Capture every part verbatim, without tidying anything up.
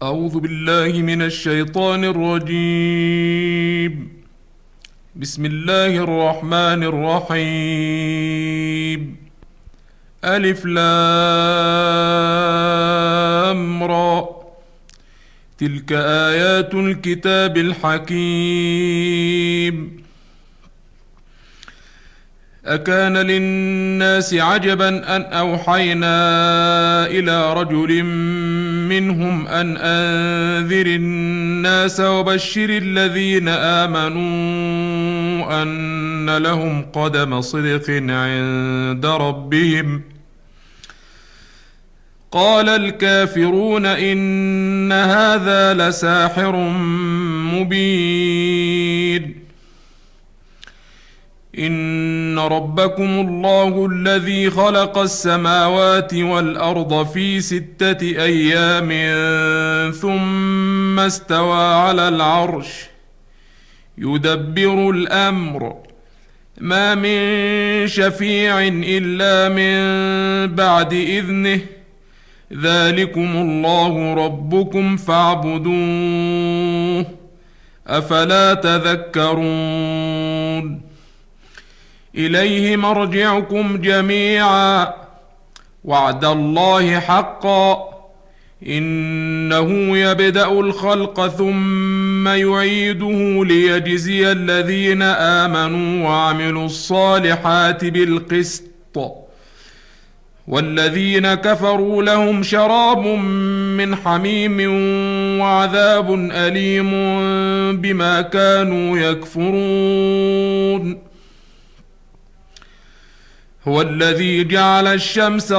أعوذ بالله من الشيطان الرجيم. بسم الله الرحمن الرحيم. ألف لام را، تلك آيات الكتاب الحكيم. أكان للناس عجبا أن أوحينا إلى رجل منهم أن أنذر الناس وبشر الذين آمنوا أن لهم قدم صدق عند ربهم. قال الكافرون إن هذا لساحر مبين. إن ربكم الله الذي خلق السماوات والأرض في ستة أيام ثم استوى على العرش يدبر الأمر ما من شفيع إلا من بعد إذنه ذلكم الله ربكم فاعبدوه أفلا تذكرون. إليه مرجعكم جميعا وعد الله حقا إنه يبدأ الخلق ثم يعيده ليجزي الذين آمنوا وعملوا الصالحات بالقسط والذين كفروا لهم شراب من حميم وعذاب أليم بما كانوا يكفرون. هو الذي جعل الشمس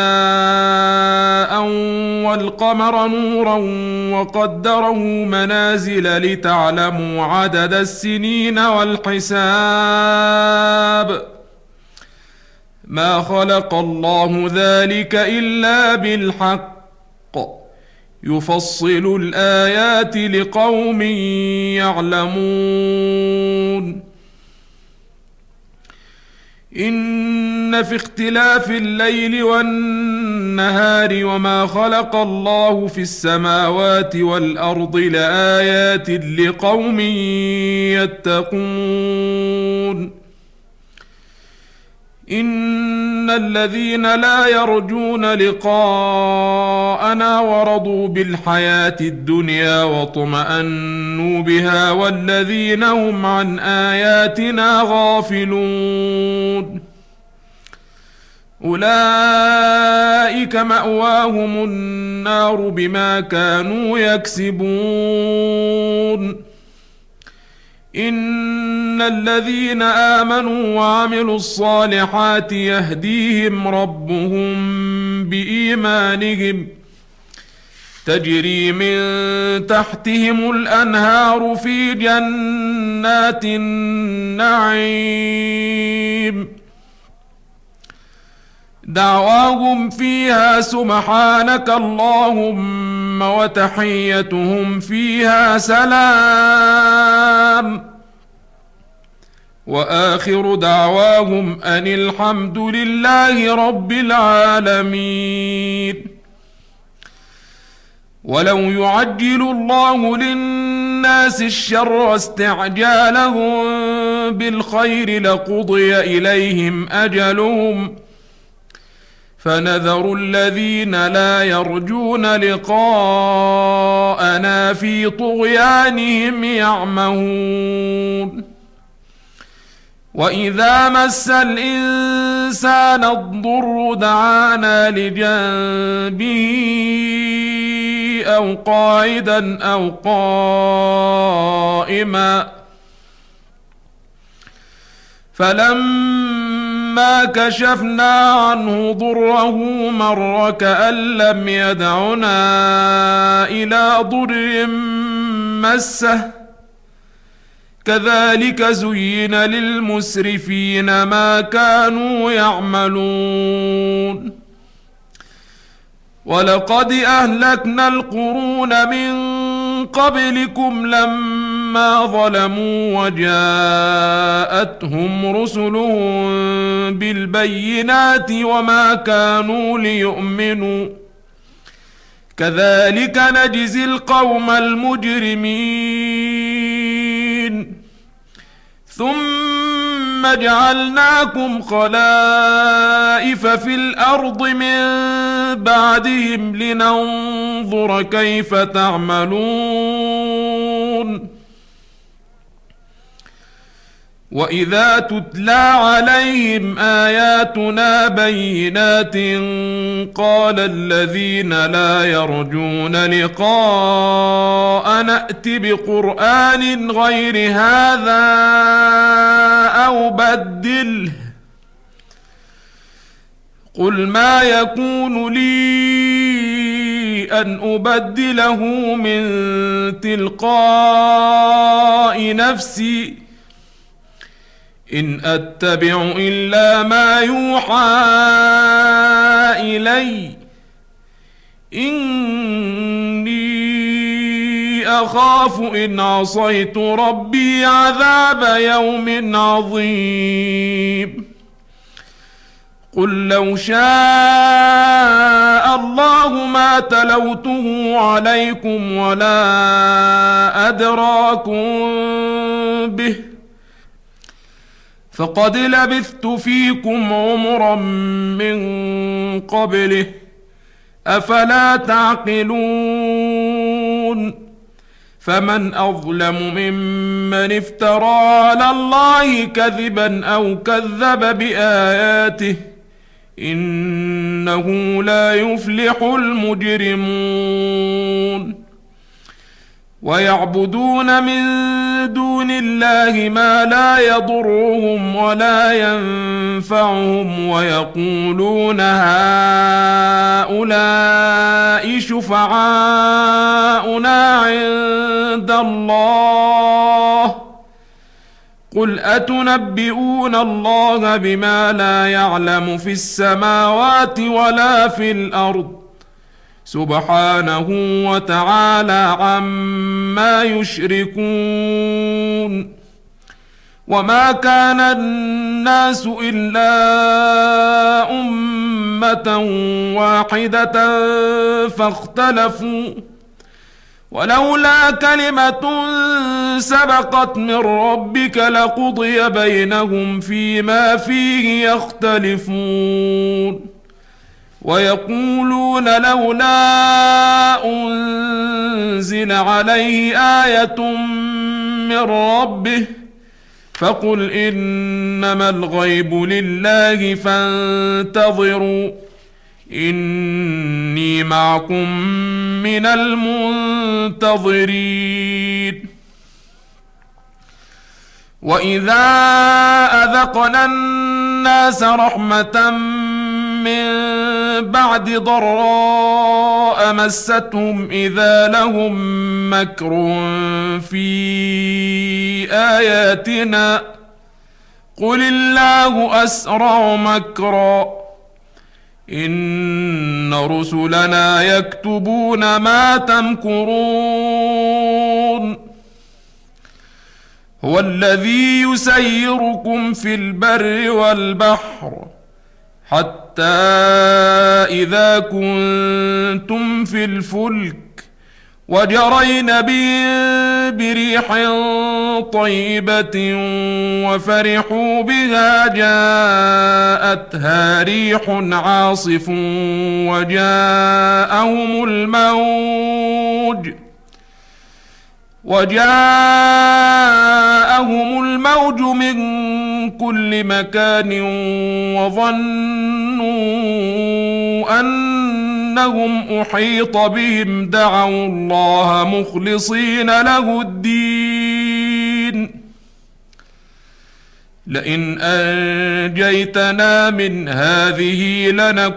ضياء والقمر نورا وقدره منازل لتعلموا عدد السنين والحساب ما خلق الله ذلك إلا بالحق يفصل الآيات لقوم يعلمون. إن في اختلاف الليل والنهار وما خلق الله في السماوات والأرض لآيات لقوم يتقون. إن الذين لا يرجون لقاءنا ورضوا بالحياة الدنيا واطمأنوا بها والذين هم عن آياتنا غافلون أولئك مأواهم النار بما كانوا يكسبون. إن الذين آمنوا وعملوا الصالحات يهديهم ربهم بإيمانهم تجري من تحتهم الأنهار في جنات النعيم دعواهم فيها سبحانك اللهم وتحيتهم فيها سلام وآخر دعواهم أن الحمد لله رب العالمين. ولو يعجل الله للناس الشر استعجالهم بالخير لقضي إليهم أجلهم فنذر الذين لا يرجون لقاءنا في طغيانهم يعمهون. وإذا مس الإنسان الضر دعانا لجنبه أو قاعدا أو قائما فلما كشفنا عنه ضره مر كأن لم يدعنا إلى ضر مسه كذلك زين للمسرفين ما كانوا يعملون. ولقد أهلكنا القرون من قبلكم لما ظلموا وجاءتهم رسلهم بالبينات وما كانوا ليؤمنوا كذلك نجزي القوم المجرمين ثم جعلناكم خلائف في الأرض من بعدهم لننظر كيف تعملون وإذا تتلى عليهم آياتنا بينات قال الذين لا يرجون لقاء نأت بقرآن غير هذا أو بدله قل ما يكون لي أن أبدله من تلقاء نفسي إن أتبع إلا ما يوحى إلي إني أخاف إن عصيت ربي عذاب يوم عظيم قل لو شاء الله ما تلوته عليكم ولا أدراكم به فقد لبثت فيكم عمرا من قبله أفلا تعقلون فمن أظلم ممن افترى على الله كذبا أو كذب بآياته إنه لا يفلح المجرمون ويعبدون من دون الله ما لا يضرهم ولا ينفعهم ويقولون هؤلاء شفعاؤنا عند الله قل أتنبئون الله بما لا يعلم في السماوات ولا في الأرض سبحانه وتعالى عما يشركون وما كان الناس إلا أمة واحدة فاختلفوا ولولا كلمة سبقت من ربك لقضي بينهم فيما فيه يختلفون ويقولون لولا أنزل عليه آية من ربه فقل إنما الغيب لله فانتظروا إني معكم من المنتظرين وإذا أذقنا الناس رحمة من بعد ضراء مستهم إذا لهم مكر في آياتنا قل الله أسرع مكرا إن رسلنا يكتبون ما تمكرون هو الذي يسيركم في البر والبحر حتى إذا كنتم في الفلك وجرين بهم بريح طيبة وفرحوا بها جاءتها ريح عاصف وجاءهم الموج وجاءهم الموج من كل مكان وظنوا أنهم أحيط بهم دعوا الله مخلصين له الدين لئن أنجيتنا من هذه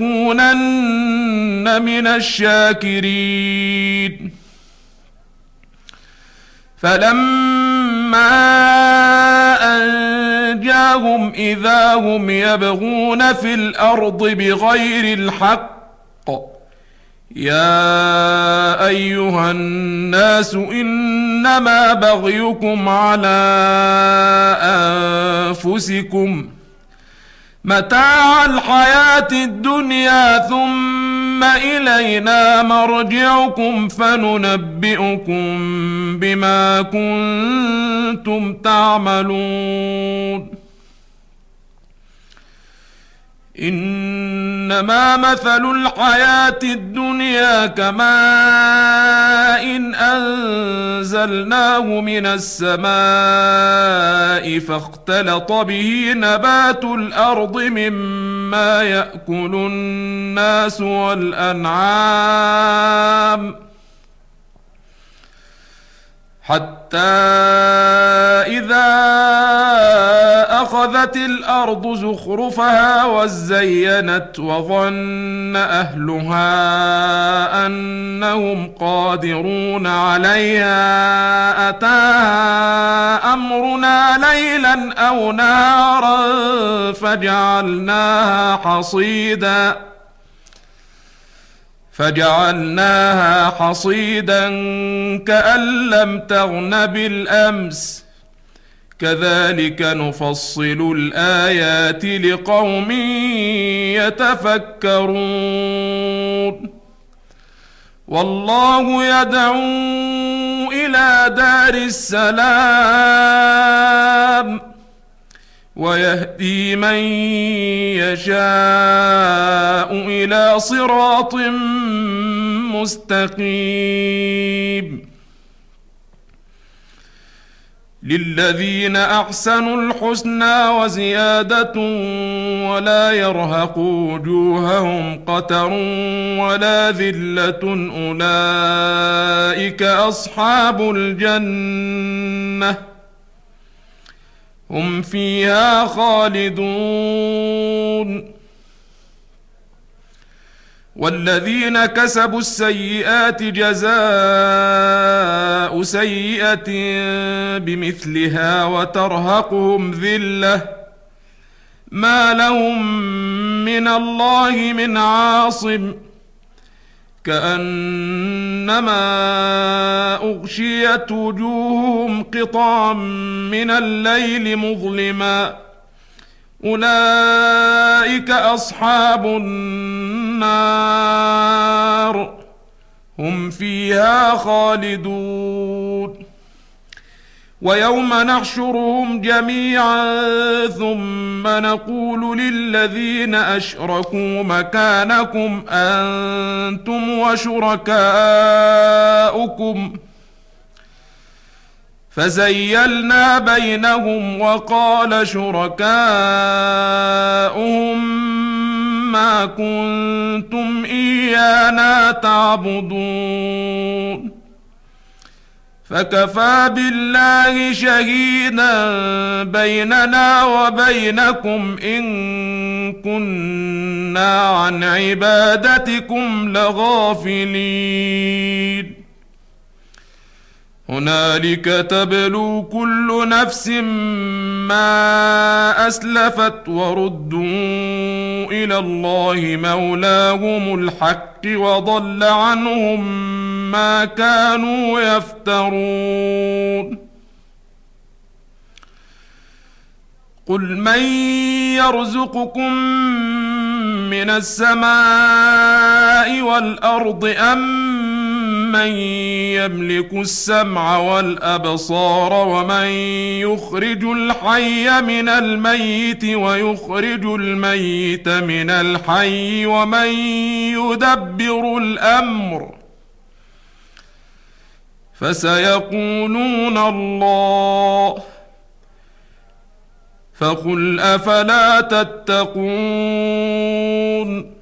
لنكونن من الشاكرين فلما أنجاهم إذا هم يبغون في الأرض بغير الحق يا أيها الناس إنما بغيكم على أنفسكم متاع الحياة الدنيا ثم ثم إلينا مرجعكم فننبئكم بما كنتم تعملون إنما مثل الحياة الدنيا كماء إن أنزلناه من السماء فاختلط به نبات الأرض مما يأكل الناس والأنعام حتى إذا أخذت الأرض زخرفها وزينت وظن أهلها أنهم قادرون عليها أتاها أمرنا ليلا أو نهارا فجعلناها حصيدا فجعلناها حصيدا كأن لم تغن بالأمس كذلك نفصل الآيات لقوم يتفكرون والله يدعو إلى دار السلام ويهدي من يشاء إلى صراط مستقيم للذين أحسنوا الحسنى وزيادة ولا يرهق وجوههم قتر ولا ذلة أولئك أصحاب الجنة هم فيها خالدون والذين كسبوا السيئات جزاء سيئة بمثلها وترهقهم ذلة ما لهم من الله من عاصم كأنما أغشيت وجوههم قطعا من الليل مظلما أولئك أصحاب النار هم فيها خالدون ويوم نحشرهم جميعا ثم نقول للذين أشركوا مكانكم أنتم وشركاؤكم فزيلنا بينهم وقال شركاؤهم ما كنتم إيانا تعبدون فكفى بالله شهيدا بيننا وبينكم إن كنا عن عبادتكم لغافلين هنالك تبلو كل نفس ما أسلفت وردوا إلى الله مولاهم الحق وضل عنهم ما كانوا يفترون قل من يرزقكم من السماء والأرض أم من يملك السمع والأبصار ومن يخرج الحي من الميت ويخرج الميت من الحي ومن يدبر الأمر فسيقولون الله فقل أفلا تتقون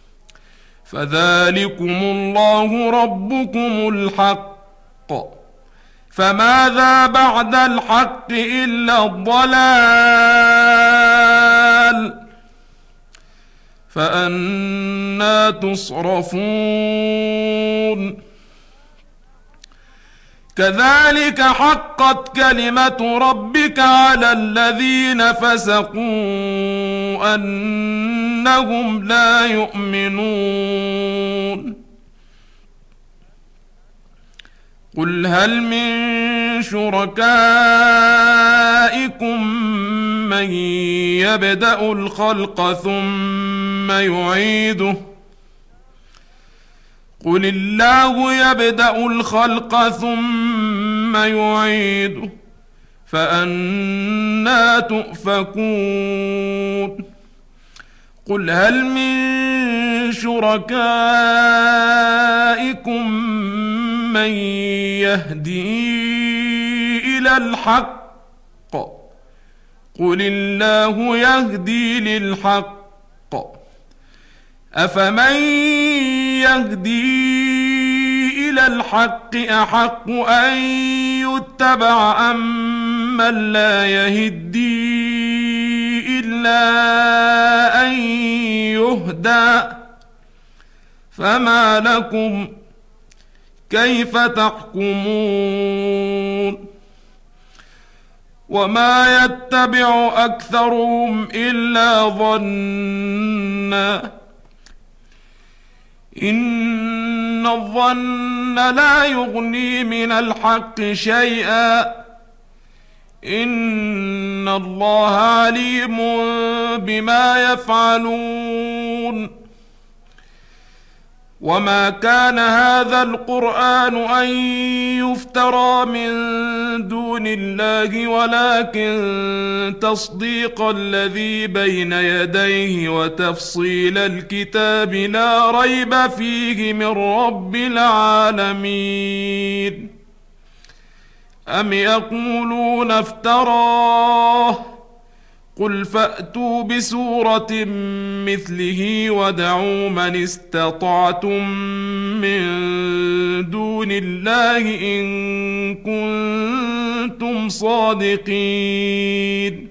فذلكم الله ربكم الحق فماذا بعد الحق إلا الضلال فأنى تصرفون كذلك حقت كلمة ربك على الذين فسقوا أنهم لا يؤمنون قل هل من شركائكم من يبدأ الخلق ثم يعيده قل الله يبدأ الخلق ثم يعيده فأنى تؤفكون قل هل من شركائكم من يهدي إلى الحق قل الله يهدي للحق أفمن يهدي إلى الحق أحق أن يتبع أم من لا يهدي إلا أن يهدى فما لكم كيف تحكمون وما يتبع أكثرهم إلا ظنا إن الظن لا يغني من الحق شيئا إن الله عليم بما يفعلون وما كان هذا القرآن أن يفترى من دون الله ولكن تصديق الذي بين يديه وتفصيل الكتاب لا ريب فيه من رب العالمين أم يقولون افتراه قل فأتوا بسورة مثله وادعوا من استطعتم من دون الله إن كنتم صادقين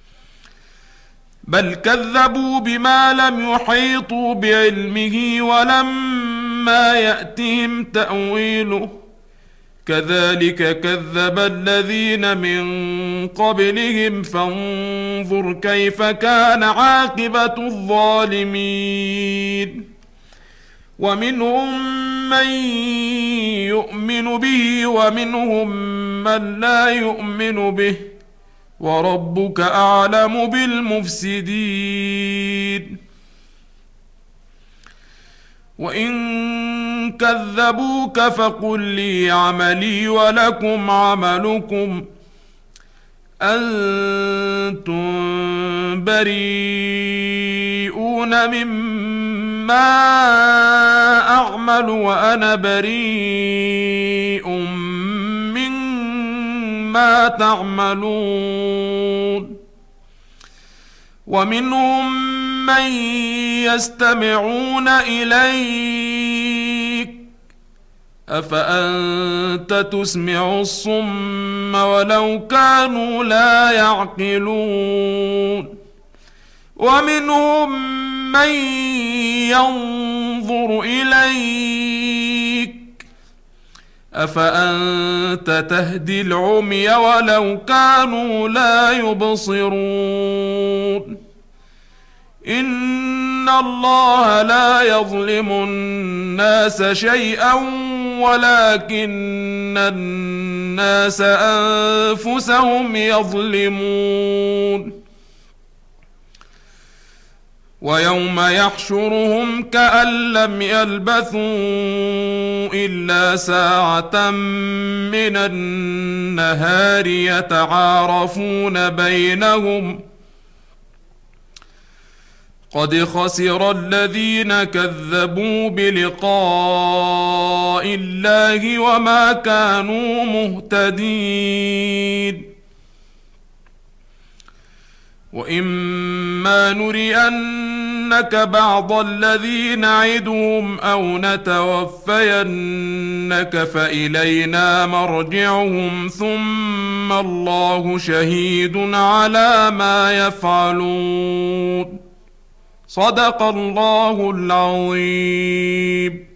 بل كذبوا بما لم يحيطوا بعلمه ولما يأتهم تأويله كذلك كذب الذين من قبلهم فانظر كيف كان عاقبة الظالمين ومنهم من يؤمن به ومنهم من لا يؤمن به وربك أعلم بالمفسدين وإن كذبوك فقل لي عملي ولكم عملكم أنتم بريئون مما أعمل وأنا بريء مما تعملون ومنهم من يستمعون إليك أفأنت تسمع الصم ولو كانوا لا يعقلون ومنهم من ينظر إليك أفأنت تهدي العمي ولو كانوا لا يبصرون إن الله لا يظلم الناس شيئا ولكن الناس أنفسهم يظلمون ويوم يحشرهم كأن لم يلبثوا إلا ساعة من النهار يتعارفون بينهم قد خسر الذين كذبوا بلقاء الله وما كانوا مهتدين وإما نرينك بعض الذي نعدهم أو نتوفينك فإلينا مرجعهم ثم الله شهيد على ما يفعلون صدق الله العظيم.